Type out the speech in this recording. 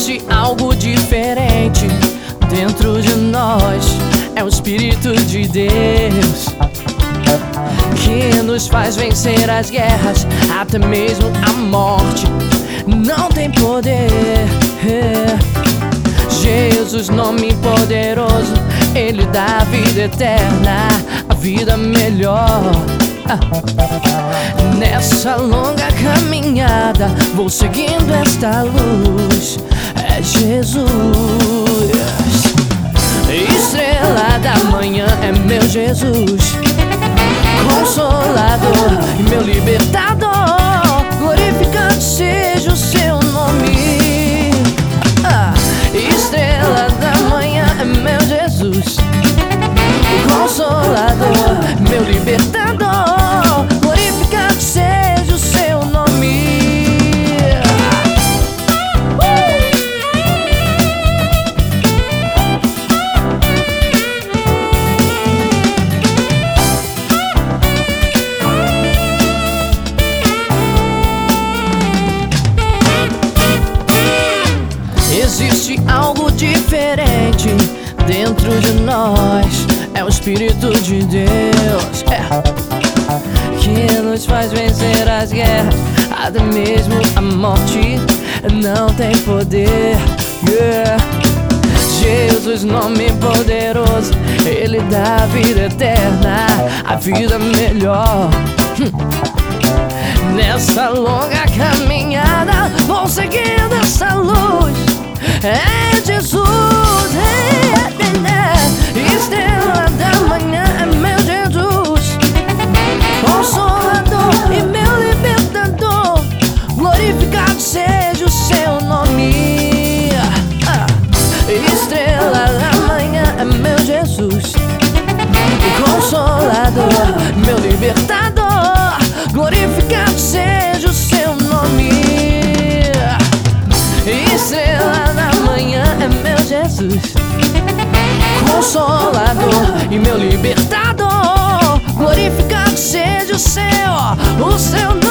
Existe algo diferente dentro de nós. É o Espírito de Deus que nos faz vencer as guerras, até mesmo a morte não tem poder. Jesus, nome poderoso, Ele dá a vida eterna, a vida melhor. Nessa longa caminhada vou seguindo esta luz. É Jesus, estrela da manhã, é meu Jesus, Consolador e meu libertador. Glorificado seja o seu nome. Estrela da manhã, é meu Jesus, Consolador, meu libertador. Glorificado seja o seu nome. Existe algo diferente dentro de nós. É o Espírito de Deus, que nos faz vencer as guerras, até mesmo a morte não tem poder. Jesus, nome poderoso, Ele dá a vida eterna, a vida melhor. Nessa longa caminhada vou seguindo essa luz. É Jesus, estrela da manhã, é meu Jesus, Consolador e meu libertador. Glorificado seja o seu nome. Estrela da manhã, é meu Jesus, Consolador, meu libertador. Glorificado seja o seu nome. Estrela da manhã, é meu Jesus, Consolador e meu libertador. Glorificado seja o seu nome.